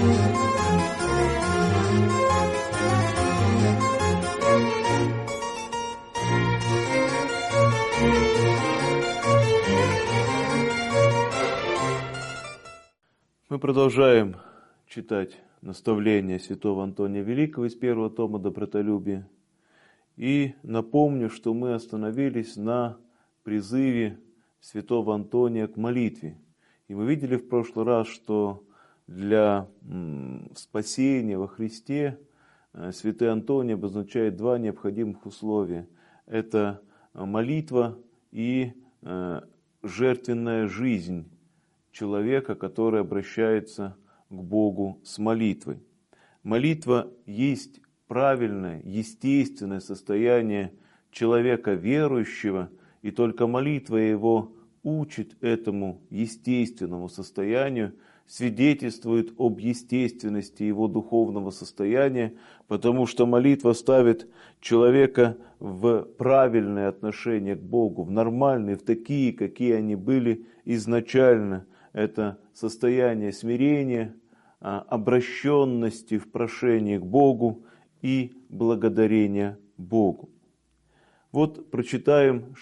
Мы продолжаем читать наставления святого Антония Великого из первого тома «Добротолюбие». И напомню, что мы остановились на призыве святого Антония к молитве. И мы видели в прошлый раз, что для спасения во Христе святой Антоний обозначает два необходимых условия. Это молитва и жертвенная жизнь человека, который обращается к Богу с молитвой. Молитва есть правильное, естественное состояние человека верующего, и только молитва его учит этому естественному состоянию, свидетельствует об естественности его духовного состояния, потому что молитва ставит человека в правильные отношения к Богу, в нормальные, в такие, какие они были изначально. Это состояние смирения, обращенности в прошении к Богу и благодарения Богу. Вот прочитаем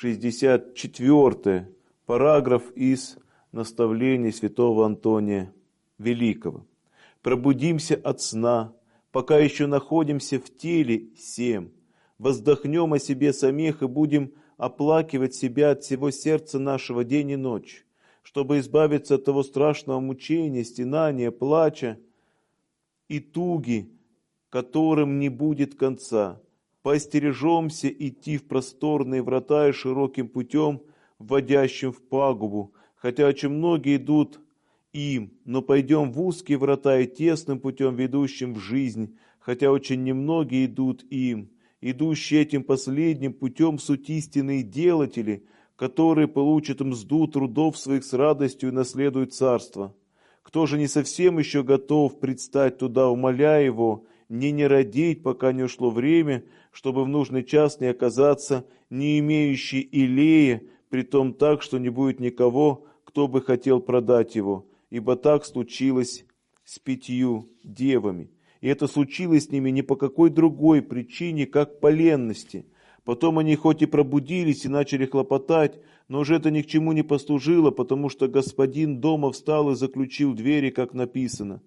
64-й параграф из наставлений святого Антония Великого. «Пробудимся от сна, пока еще находимся в теле сем, воздохнем о себе самих и будем оплакивать себя от всего сердца нашего день и ночь, чтобы избавиться от того страшного мучения, стенания, плача и туги, которым не будет конца. Поостережемся идти в просторные врата и широким путем, вводящим в пагубу, хотя очень многие идут им, но пойдем в узкие врата и тесным путем, ведущим в жизнь, хотя очень немногие идут им. Идущие этим последним путем суть истинные делатели, которые получат мзду трудов своих с радостью и наследуют царство. Кто же не совсем еще готов предстать туда, умоляя его, не родить, пока не ушло время, чтобы в нужный час не оказаться не имеющий илея, притом так, что не будет никого, кто бы хотел продать его, ибо так случилось с 5 девами. И это случилось с ними не по какой другой причине, как по ленности. Потом они хоть и пробудились и начали хлопотать, но уже это ни к чему не послужило, потому что господин дома встал и заключил двери, как написано.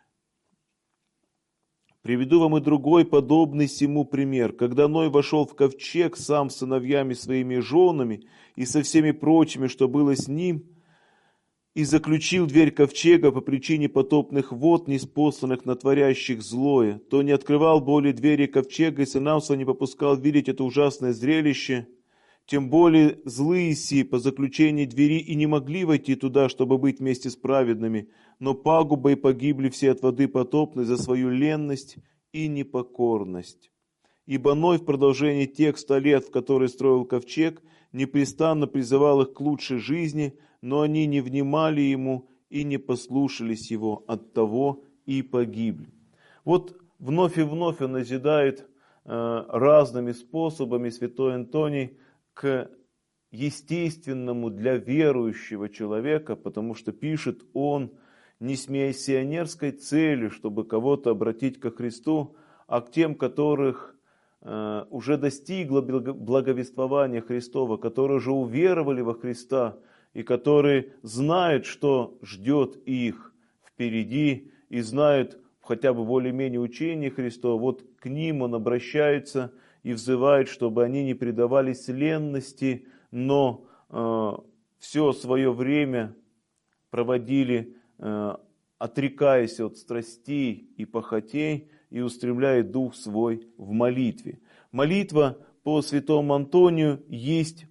Приведу вам и другой подобный сему пример. Когда Ной вошел в ковчег сам с сыновьями своими и женами и со всеми прочими, что было с ним, и заключил дверь ковчега по причине потопных вод, ниспосланных на творящих злое, то не открывал более двери ковчега и сынам своим не попускал видеть это ужасное зрелище. Тем более злые сии по заключении двери и не могли войти туда, чтобы быть вместе с праведными, но пагуба и погибли все от воды потопной за свою ленность и непокорность. Ибо Ной в продолжении тех 100 лет, в которые строил ковчег, непрестанно призывал их к лучшей жизни, но они не внимали ему и не послушались его, оттого и погибли. Вот вновь и вновь он назидает разными способами святой Антоний к естественному для верующего человека, потому что пишет он не с миссионерской целью, чтобы кого-то обратить ко Христу, а к тем, которых уже достигло благовествования Христова, которые уже уверовали во Христа и которые знают, что ждет их впереди и знают хотя бы более-менее учение Христова. Вот к ним он обращается и взывает, чтобы они не предавались ленности, но все свое время проводили, отрекаясь от страстей и похотей, и устремляя дух свой в молитве. Молитва по святому Антонию есть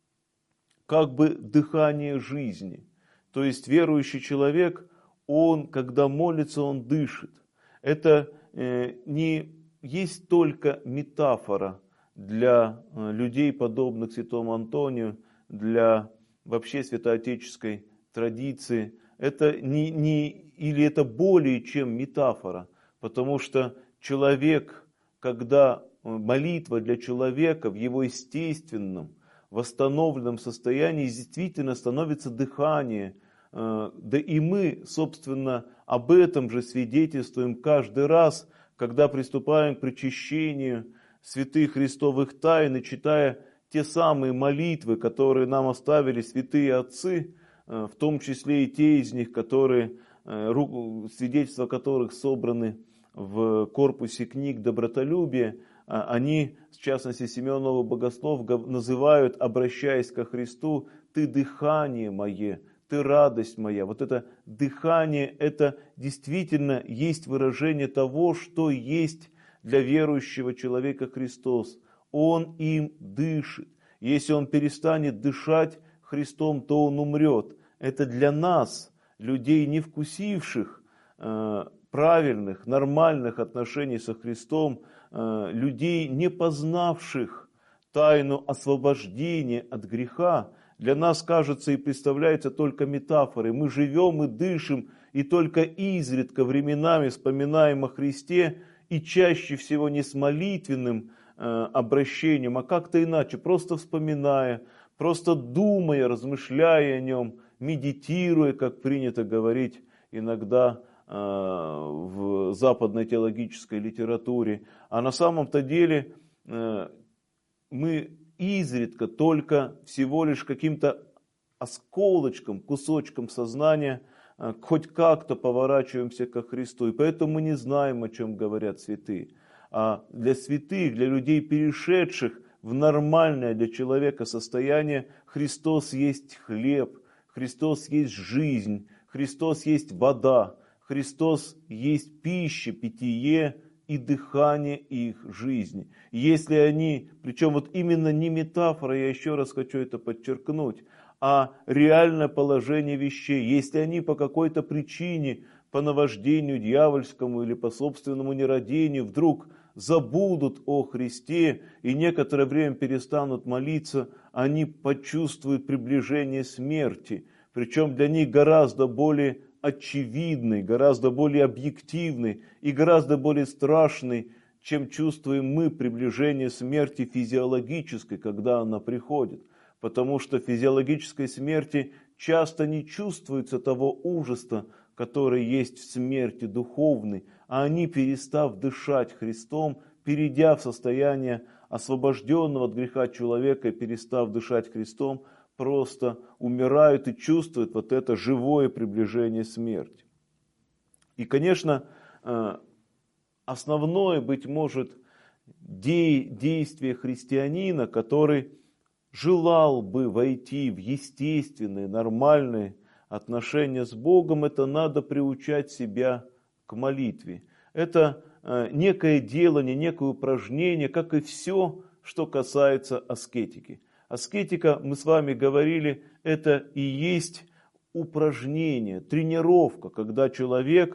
как бы дыхание жизни. То есть верующий человек, он, когда молится, он дышит. Это не есть только метафора для людей, подобных святому Антонию, для вообще святоотеческой традиции. Это или это более чем метафора, потому что человек, когда молитва для человека в его естественном, восстановленном состоянии действительно становится дыхание, да и мы, собственно, об этом же свидетельствуем каждый раз, когда приступаем к причащению святых Христовых тайн и читая те самые молитвы, которые нам оставили святые отцы, в том числе и те из них, которые, свидетельства которых собраны в корпусе книг добротолюбия, они, в частности, Симеон Новый Богослов, называют, обращаясь ко Христу: «Ты дыхание мое, ты радость моя». Вот это дыхание, это действительно есть выражение того, что есть для верующего человека Христос. Он им дышит. Если он перестанет дышать Христом, то он умрет. Это для нас, людей, не вкусивших правильных, нормальных отношений со Христом, людей, не познавших тайну освобождения от греха, для нас кажется и представляется только метафорой. Мы живем и дышим, и только изредка временами вспоминаем о Христе, и чаще всего не с молитвенным обращением, а как-то иначе, просто вспоминая, просто думая, размышляя о нем, медитируя, как принято говорить иногда в западной теологической литературе. А на самом-то деле мы изредка только всего лишь каким-то осколочком, кусочком сознания хоть как-то поворачиваемся ко Христу. И поэтому мы не знаем, о чем говорят святые. А для святых, для людей, перешедших в нормальное для человека состояние, Христос есть хлеб, Христос есть жизнь, Христос есть вода, Христос есть пища, питье и дыхание их жизни. Если они, причем вот именно не метафора, я еще раз хочу это подчеркнуть, а реальное положение вещей, если они по какой-то причине, по наваждению дьявольскому или по собственному нерадению вдруг забудут о Христе и некоторое время перестанут молиться, они почувствуют приближение смерти, причем для них гораздо более очевидный, гораздо более объективный и гораздо более страшный, чем чувствуем мы приближение смерти физиологической, когда она приходит. Потому что в физиологической смерти часто не чувствуется того ужаса, который есть в смерти духовной, а они, перестав дышать Христом, перейдя в состояние освобожденного от греха человека и перестав дышать Христом, просто умирают и чувствуют вот это живое приближение смерти. И, конечно, основное, быть может, действие христианина, который желал бы войти в естественные, нормальные отношения с Богом, это надо приучать себя к молитве. Это некое делание, некое упражнение, как и все, что касается аскетики. Аскетика, мы с вами говорили, это и есть упражнение, тренировка, когда человек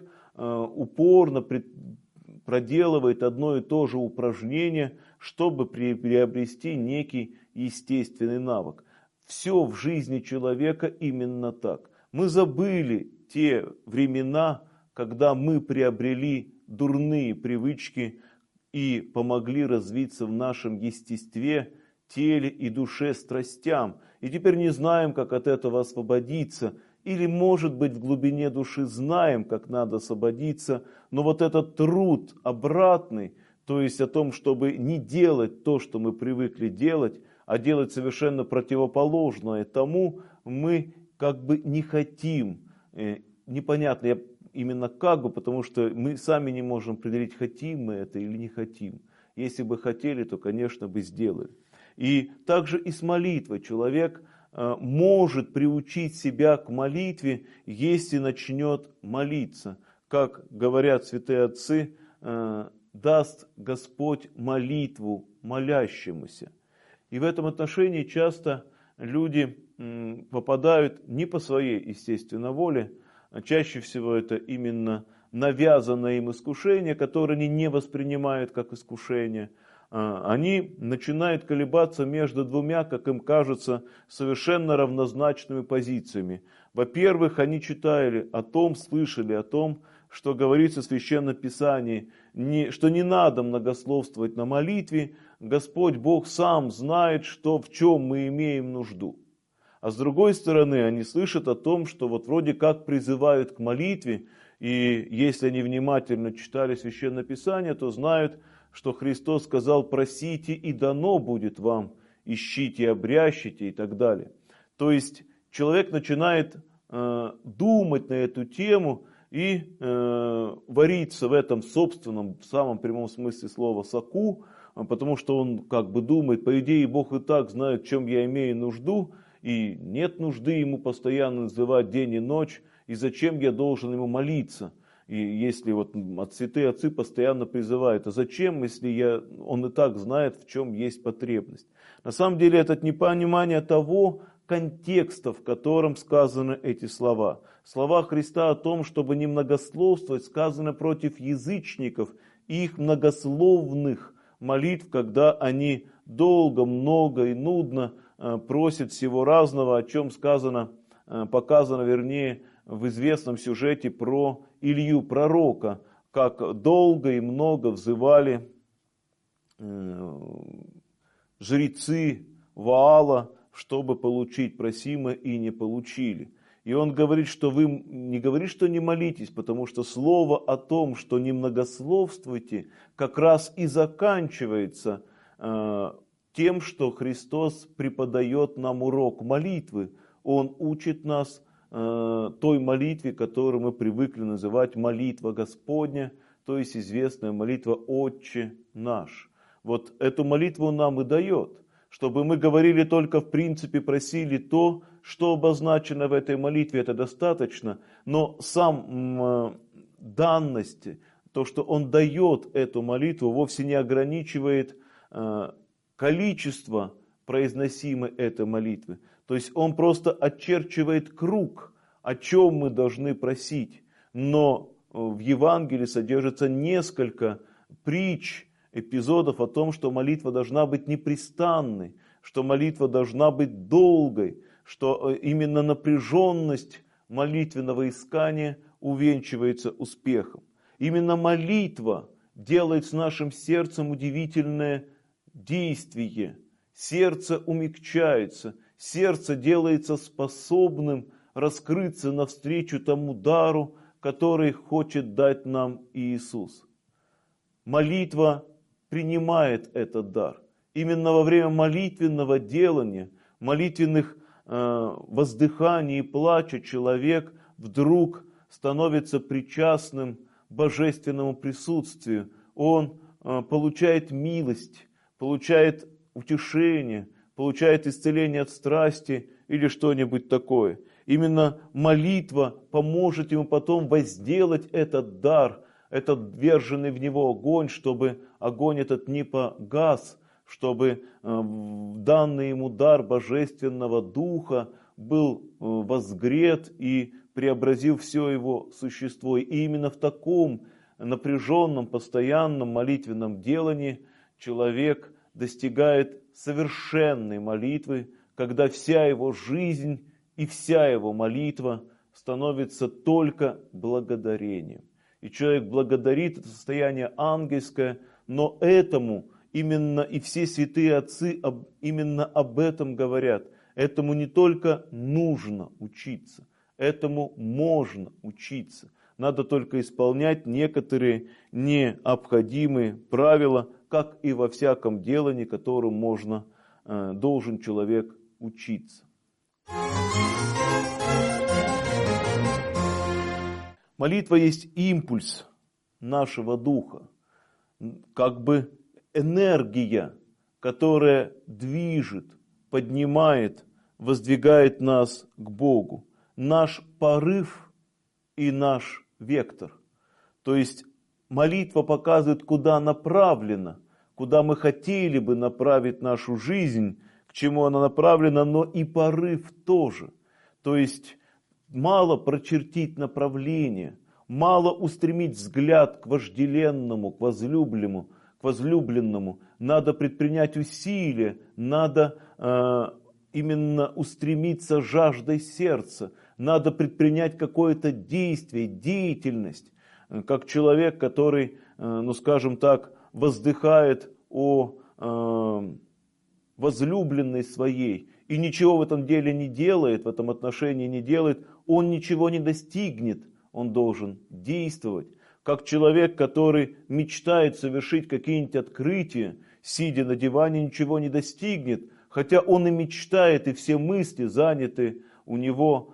упорно проделывает одно и то же упражнение, чтобы приобрести некий естественный навык. Все в жизни человека именно так. Мы забыли те времена, когда мы приобрели дурные привычки и помогли развиться в нашем естестве, теле и душе страстям. И теперь не знаем, как от этого освободиться. Или, может быть, в глубине души знаем, как надо освободиться, но вот этот труд обратный, то есть о том, чтобы не делать то, что мы привыкли делать, а делать совершенно противоположное тому, мы как бы не хотим. Непонятно, я именно как бы, потому что мы сами не можем определить, хотим мы это или не хотим. Если бы хотели, то, конечно, бы сделали. И также и с молитвой человек может приучить себя к молитве, если начнет молиться. Как говорят святые отцы, даст Господь молитву молящемуся. И в этом отношении часто люди попадают не по своей естественной воле, а чаще всего это именно навязанное им искушение, которое они не воспринимают как искушение. Они начинают колебаться между двумя, как им кажется, совершенно равнозначными позициями. Во-первых, они читали о том, слышали о том, что говорится в Священном Писании, что не надо многословствовать на молитве, Господь Бог сам знает, что, в чем мы имеем нужду. А с другой стороны, они слышат о том, что вот вроде как призывают к молитве, И если они внимательно читали Священное Писание, то знают, что Христос сказал: просите, и дано будет вам, ищите, обрящите и так далее. То есть человек начинает думать на эту тему и вариться в этом собственном, в самом прямом смысле слова, соку, потому что он как бы думает: по идее Бог и так знает, в чем я имею нужду, и нет нужды ему постоянно называть день и ночь, и зачем я должен ему молиться. И если вот святые отцы постоянно призывают: а зачем, если он и так знает, в чем есть потребность. На самом деле это непонимание того контекста, в котором сказаны эти слова. Слова Христа о том, чтобы не многословствовать, сказаны против язычников и их многословных молитв, когда они долго, много и нудно просят всего разного, о чем показано, вернее, в известном сюжете про Илью пророка, как долго и много взывали жрецы Ваала, чтобы получить просимое, и не получили. И он говорит, что вы не говорите, что не молитесь, потому что слово о том, что не многословствуйте, как раз и заканчивается тем, что Христос преподает нам урок молитвы. Он учит нас той молитве, которую мы привыкли называть молитва Господня, то есть известная молитва «Отче наш». Вот эту молитву он нам и дает, чтобы мы говорили только в принципе, просили то, что обозначено в этой молитве, это достаточно, но сам данность, то, что он дает эту молитву, вовсе не ограничивает количество произносимой этой молитвы. То есть он просто очерчивает круг, о чем мы должны просить. Но в Евангелии содержится несколько притч, эпизодов о том, что молитва должна быть непрестанной, что молитва должна быть долгой, что именно напряженность молитвенного искания увенчивается успехом. Именно молитва делает с нашим сердцем удивительное действие. Сердце умягчается, сердце делается способным раскрыться навстречу тому дару, который хочет дать нам Иисус. Молитва принимает этот дар. Именно во время молитвенного делания, молитвенных воздыханий и плача человек вдруг становится причастным божественному присутствию. Он получает милость, получает утешение, получает исцеление от страсти или что-нибудь такое. Именно молитва поможет ему потом возделать этот дар, этот вверженный в него огонь, чтобы огонь этот не погас, чтобы данный ему дар божественного духа был возгрет и преобразил все его существо. И именно в таком напряженном, постоянном молитвенном делании человек достигает совершенной молитвы, когда вся его жизнь и вся его молитва становится только благодарением. И человек благодарит, это состояние ангельское, но этому именно и все святые отцы именно об этом говорят. Этому не только нужно учиться, этому можно учиться. Надо только исполнять некоторые необходимые правила, как и во всяком делании, которому должен человек учиться. Молитва есть импульс нашего духа, как бы энергия, которая движет, поднимает, воздвигает нас к Богу. Наш порыв и наш вектор. То есть молитва показывает, куда направлена, куда мы хотели бы направить нашу жизнь, к чему она направлена, но и порыв тоже. То есть мало прочертить направление, мало устремить взгляд к вожделенному, к возлюбленному. Надо предпринять усилия, надо именно устремиться жаждой сердца, надо предпринять какое-то действие, деятельность, как человек, который, скажем так, воздыхает о возлюбленной своей и ничего в этом деле не делает, в этом отношении не делает, он ничего не достигнет, он должен действовать. Как человек, который мечтает совершить какие-нибудь открытия, сидя на диване, ничего не достигнет, хотя он и мечтает, и все мысли заняты у него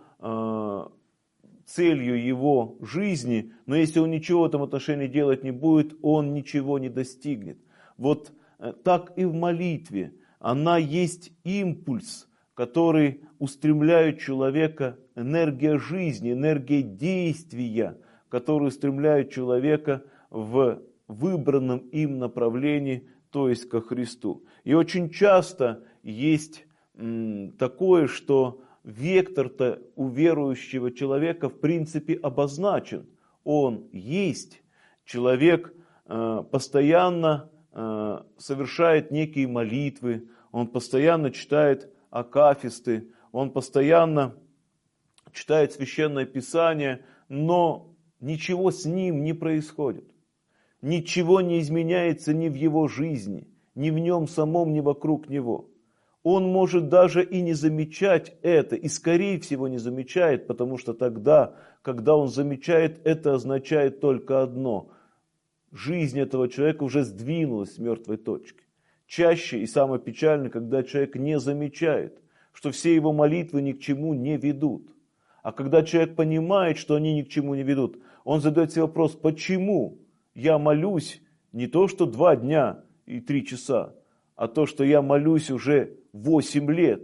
целью его жизни, но если он ничего в этом отношении делать не будет, он ничего не достигнет. Вот так и в молитве. Она есть импульс, который устремляет человека, энергия жизни, энергия действия, который устремляет человека в выбранном им направлении, то есть ко Христу. И очень часто есть такое, что вектор-то у верующего человека в принципе обозначен. Он есть. Человек постоянно совершает некие молитвы, он постоянно читает акафисты, он постоянно читает Священное Писание, но ничего с ним не происходит. Ничего не изменяется ни в его жизни, ни в нем самом, ни вокруг него. Он может даже и не замечать это, и скорее всего не замечает, потому что тогда, когда он замечает, это означает только одно. Жизнь этого человека уже сдвинулась с мертвой точки. Чаще и самое печальное, когда человек не замечает, что все его молитвы ни к чему не ведут. А когда человек понимает, что они ни к чему не ведут, он задает себе вопрос, почему я молюсь не то, что 2 дня и 3 часа, а то, что я молюсь уже 8 лет,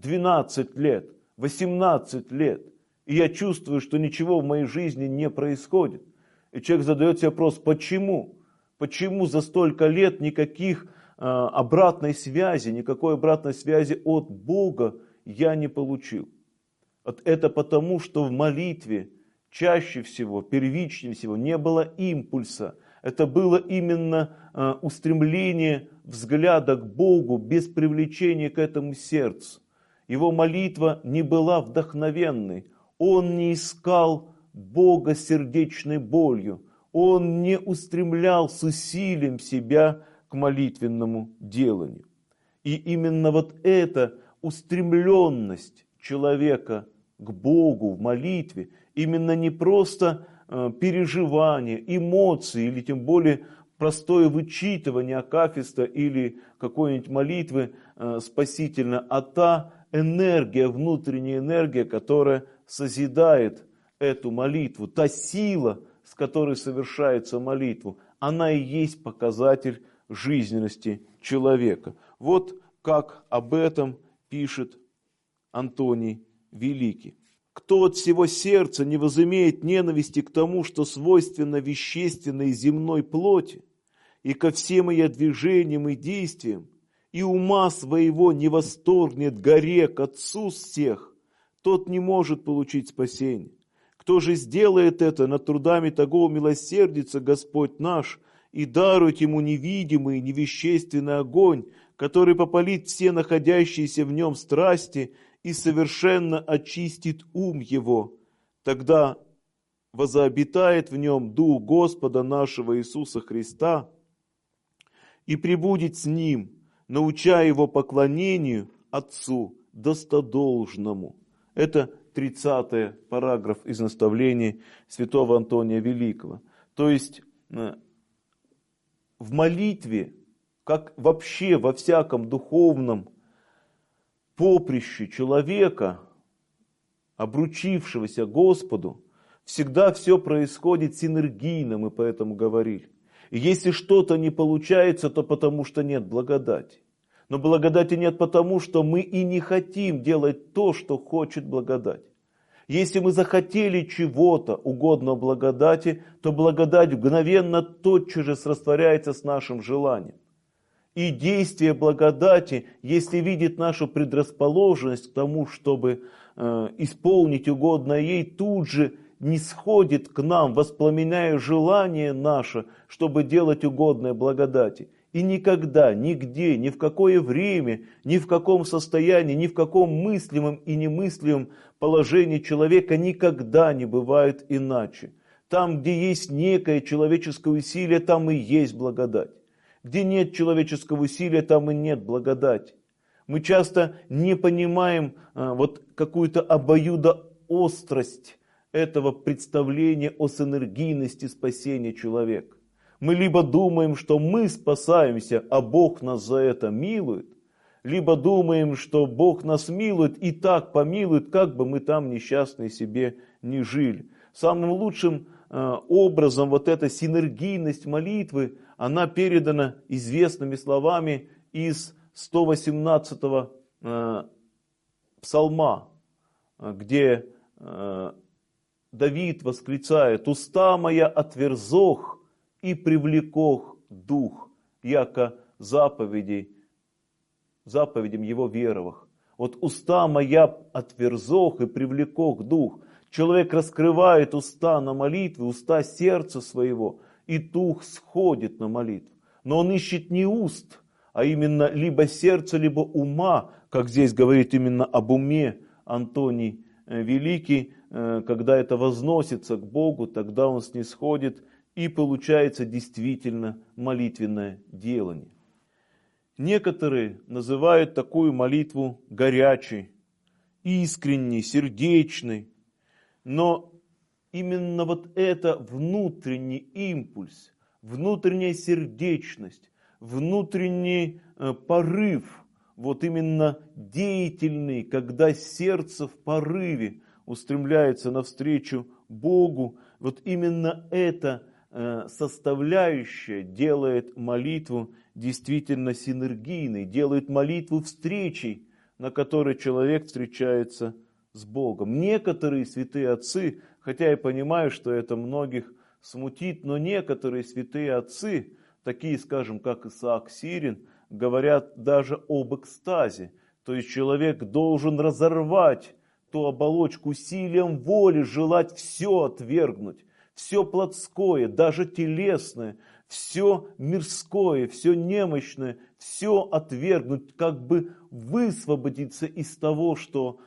12 лет, 18 лет. И я чувствую, что ничего в моей жизни не происходит. И человек задает себе вопрос, почему? Почему за столько лет никаких обратной связи, никакой обратной связи от Бога я не получил? Это потому, что в молитве чаще всего, первичнее всего не было импульса. Это было именно устремление взгляда к Богу без привлечения к этому сердцу. Его молитва не была вдохновенной. Он не искал Бога сердечной болью. Он не устремлял с усилием себя к молитвенному деланию. И именно вот эта устремленность человека к Богу в молитве, именно не просто переживания, эмоции, или тем более простое вычитывание акафиста или какой-нибудь молитвы спасительной, а та энергия, внутренняя энергия, которая созидает эту молитву, та сила, с которой совершается молитва, она и есть показатель жизненности человека. Вот как об этом пишет Антоний Великий. Кто от всего сердца не возымеет ненависти к тому, что свойственно вещественной земной плоти, и ко всем ее движениям и действиям, и ума своего не восторгнет горе к Отцу всех, тот не может получить спасение. Кто же сделает это, над трудами того умилосердится Господь наш, и дарует ему невидимый, невещественный огонь, который попалит все находящиеся в нем страсти и совершенно очистит ум его. Тогда возообитает в нем Дух Господа нашего Иисуса Христа и пребудет с ним, науча его поклонению Отцу достодолжному. Это 30-й параграф из наставлений святого Антония Великого. То есть в молитве, как вообще во всяком духовном поприще человека, обручившегося Господу, всегда все происходит синергийно, мы поэтому говорили. И если что-то не получается, то потому что нет благодати. Но благодати нет потому, что мы и не хотим делать то, что хочет благодать. Если мы захотели чего-то угодно благодати, то благодать мгновенно тотчас же растворяется с нашим желанием. И действие благодати, если видит нашу предрасположенность к тому, чтобы исполнить угодное ей, тут же не сходит к нам, воспламеняя желание наше, чтобы делать угодное благодати. И никогда, нигде, ни в какое время, ни в каком состоянии, ни в каком мыслимом и немыслимом положении человека никогда не бывает иначе. Там, где есть некое человеческое усилие, там и есть благодать. Где нет человеческого усилия, там и нет благодати. Мы часто не понимаем вот какую-то обоюдоострость этого представления о синергийности спасения человека. Мы либо думаем, что мы спасаемся, а Бог нас за это милует, либо думаем, что Бог нас милует и так помилует, как бы мы там несчастные себе не жили. Самым лучшим образом вот эта синергийность молитвы, она передана известными словами из 118-го псалма, где Давид восклицает: «Уста моя отверзох и привлекох дух, яко заповедям его веровах». Вот уста моя отверзох и привлекох дух. Человек раскрывает уста на молитву, уста сердца своего, и дух сходит на молитву. Но он ищет не уст, а именно либо сердца, либо ума, как здесь говорит именно об уме Антоний Великий. Когда это возносится к Богу, тогда он снисходит, и получается действительно молитвенное делание. Некоторые называют такую молитву горячей, искренней, сердечной, но именно вот это внутренний импульс, внутренняя сердечность, внутренний порыв, вот именно деятельный, когда сердце в порыве устремляется навстречу Богу, вот именно эта составляющая делает молитву действительно синергийной, делает молитву встречей, на которой человек встречается с Богом. Некоторые святые отцы, хотя я понимаю, что это многих смутит, но некоторые святые отцы, такие, скажем, как Исаак Сирин, говорят даже об экстазе. То есть человек должен разорвать ту оболочку усилием воли, желать все отвергнуть, все плотское, даже телесное, все мирское, все немощное, все отвергнуть, как бы высвободиться из того, что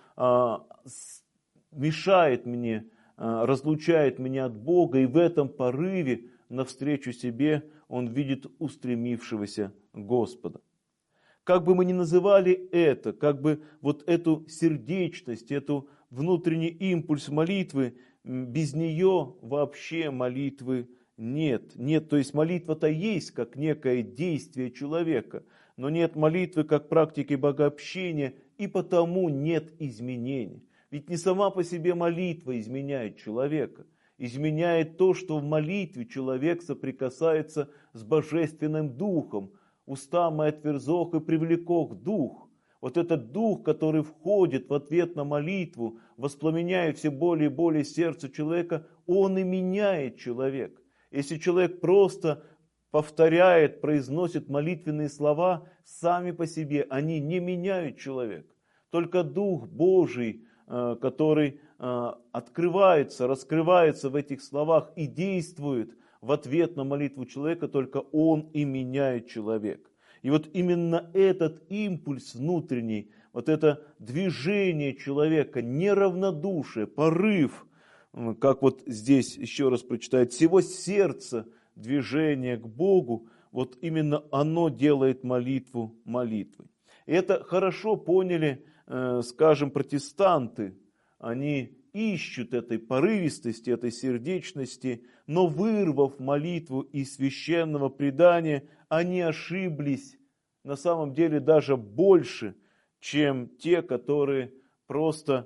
мешает мне, разлучает меня от Бога, и в этом порыве навстречу себе он видит устремившегося Господа. Как бы мы ни называли это, как бы вот эту сердечность, эту внутренний импульс молитвы, без нее вообще молитвы нет. Нет, то есть молитва-то есть как некое действие человека, но нет молитвы как практики богообщения, и потому нет изменений. Ведь не сама по себе молитва изменяет человека. Изменяет то, что в молитве человек соприкасается с Божественным Духом. Уста мои отверзох и привлекох дух. Вот этот дух, который входит в ответ на молитву, воспламеняет все более и более сердце человека, он и меняет человека. Если человек просто повторяет, произносит молитвенные слова, сами по себе они не меняют человека. Только Дух Божий, который открывается, раскрывается в этих словах и действует в ответ на молитву человека, только он и меняет человека. И вот именно этот импульс внутренний, вот это движение человека, неравнодушие, порыв, как вот здесь еще раз прочитает, всего сердца движение к Богу, вот именно оно делает молитву молитвой. И это хорошо поняли, скажем, протестанты. Они ищут этой порывистости, этой сердечности, но вырвав молитву из священного предания, они ошиблись на самом деле даже больше, чем те, которые просто,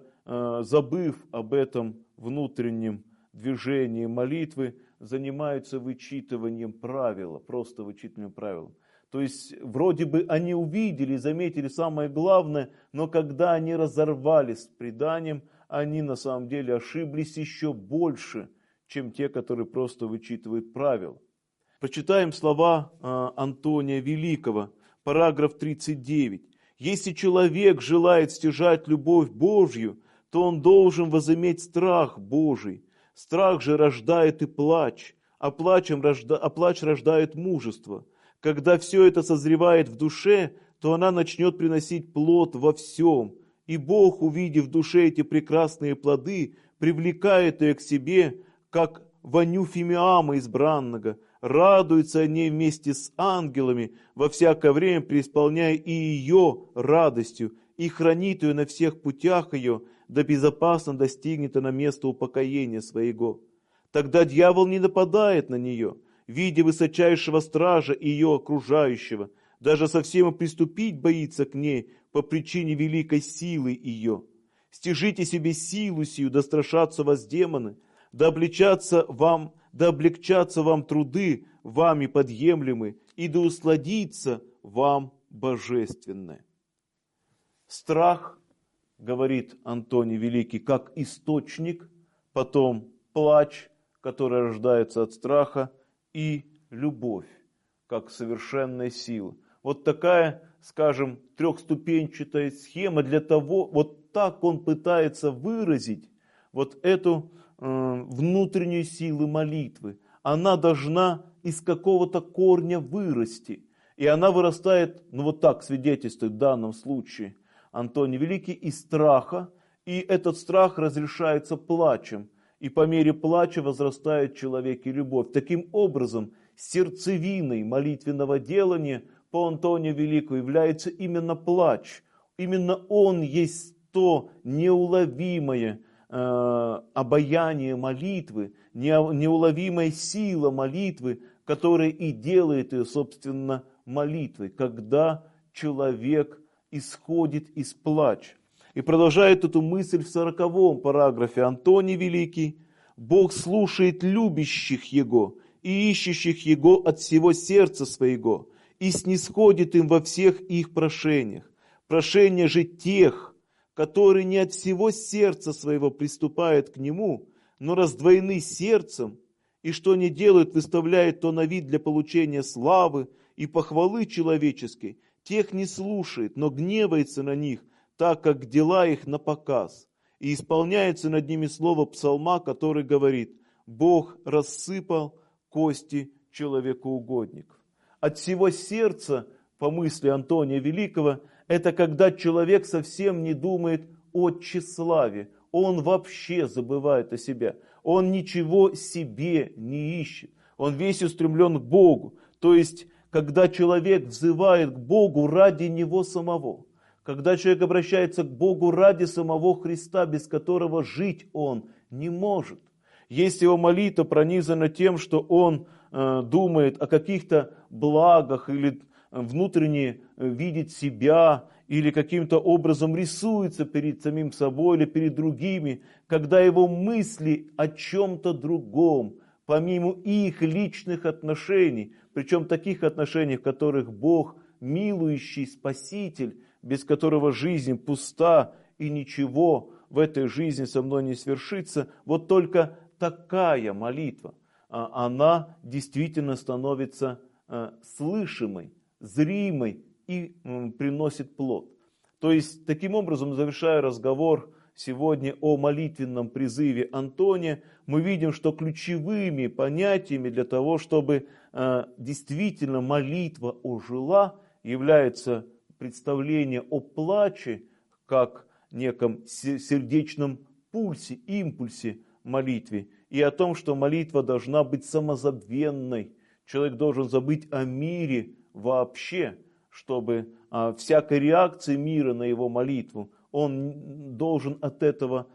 забыв об этом внутреннем движении молитвы, занимаются вычитыванием правила, просто вычитыванием правил. То есть вроде бы они увидели, заметили самое главное, но когда они разорвали с преданием, они на самом деле ошиблись еще больше, чем те, которые просто вычитывают правила. Почитаем слова Антония Великого, параграф 39. «Если человек желает стяжать любовь Божью, то он должен возыметь страх Божий. Страх же рождает и плач, а плач рождает мужество. Когда все это созревает в душе, то она начнет приносить плод во всем. И Бог, увидев в душе эти прекрасные плоды, привлекает ее к себе, как воню Фимиама избранного, радуется о ней вместе с ангелами, во всякое время преисполняя и ее радостью, и хранит ее на всех путях ее, да безопасно достигнет она места упокоения своего. Тогда дьявол не нападает на нее, видя высочайшего стража и ее окружающего, даже совсем и приступить боится к ней по причине великой силы ее. Стяжите себе силу сию, да страшатся вас демоны, да облегчатся вам труды, вами подъемлемы, и да усладится вам божественное. Страх, говорит Антоний Великий, как источник, потом плач, который рождается от страха, и любовь, как совершенная сила. Вот такая, скажем, трехступенчатая схема для того, вот так он пытается выразить вот эту внутреннюю силу молитвы. Она должна из какого-то корня вырасти. И она вырастает, ну вот так свидетельствует в данном случае Антоний Великий, из страха. И этот страх разрешается плачем. И по мере плача возрастает в человеке любовь. Таким образом, сердцевиной молитвенного делания по Антонию Великому является именно плач. Именно он есть то неуловимое обаяние молитвы, неуловимая сила молитвы, которая и делает ее, собственно, молитвой, когда человек исходит из плача. И продолжает эту мысль в 40-м параграфе Антоний Великий. «Бог слушает любящих Его и ищущих Его от всего сердца своего, и снисходит им во всех их прошениях. Прошения же тех, которые не от всего сердца своего приступают к Нему, но раздвоены сердцем, и что не делают, выставляют то на вид для получения славы и похвалы человеческой, тех не слушает, но гневается на них, так как дела их на показ. И исполняется над ними слово псалма, который говорит: Бог рассыпал кости человекоугодников». От всего сердца, по мысли Антония Великого, это когда человек совсем не думает о тщеславии. Он вообще забывает о себе. Он ничего себе не ищет. Он весь устремлен к Богу. То есть, когда человек взывает к Богу ради Него самого. Когда человек обращается к Богу ради самого Христа, без которого жить он не может. Если его молитва пронизана тем, что он думает о каких-то благах или внутренне видит себя, или каким-то образом рисуется перед самим собой или перед другими, когда его мысли о чем-то другом, помимо их личных отношений, причем таких отношений, в которых Бог милующий Спаситель, без которого жизнь пуста и ничего в этой жизни со мной не свершится, вот только такая молитва, она действительно становится слышимой, зримой и приносит плод. То есть, таким образом, завершая разговор сегодня о молитвенном призыве Антония, мы видим, что ключевыми понятиями для того, чтобы действительно молитва ожила, является представление о плаче как неком сердечном пульсе, импульсе молитве, и о том, что молитва должна быть самозабвенной. Человек должен забыть о мире вообще, чтобы всякой реакции мира на его молитву, он должен от этого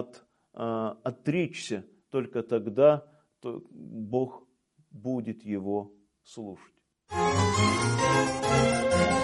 отречься. Только тогда Бог будет его слушать.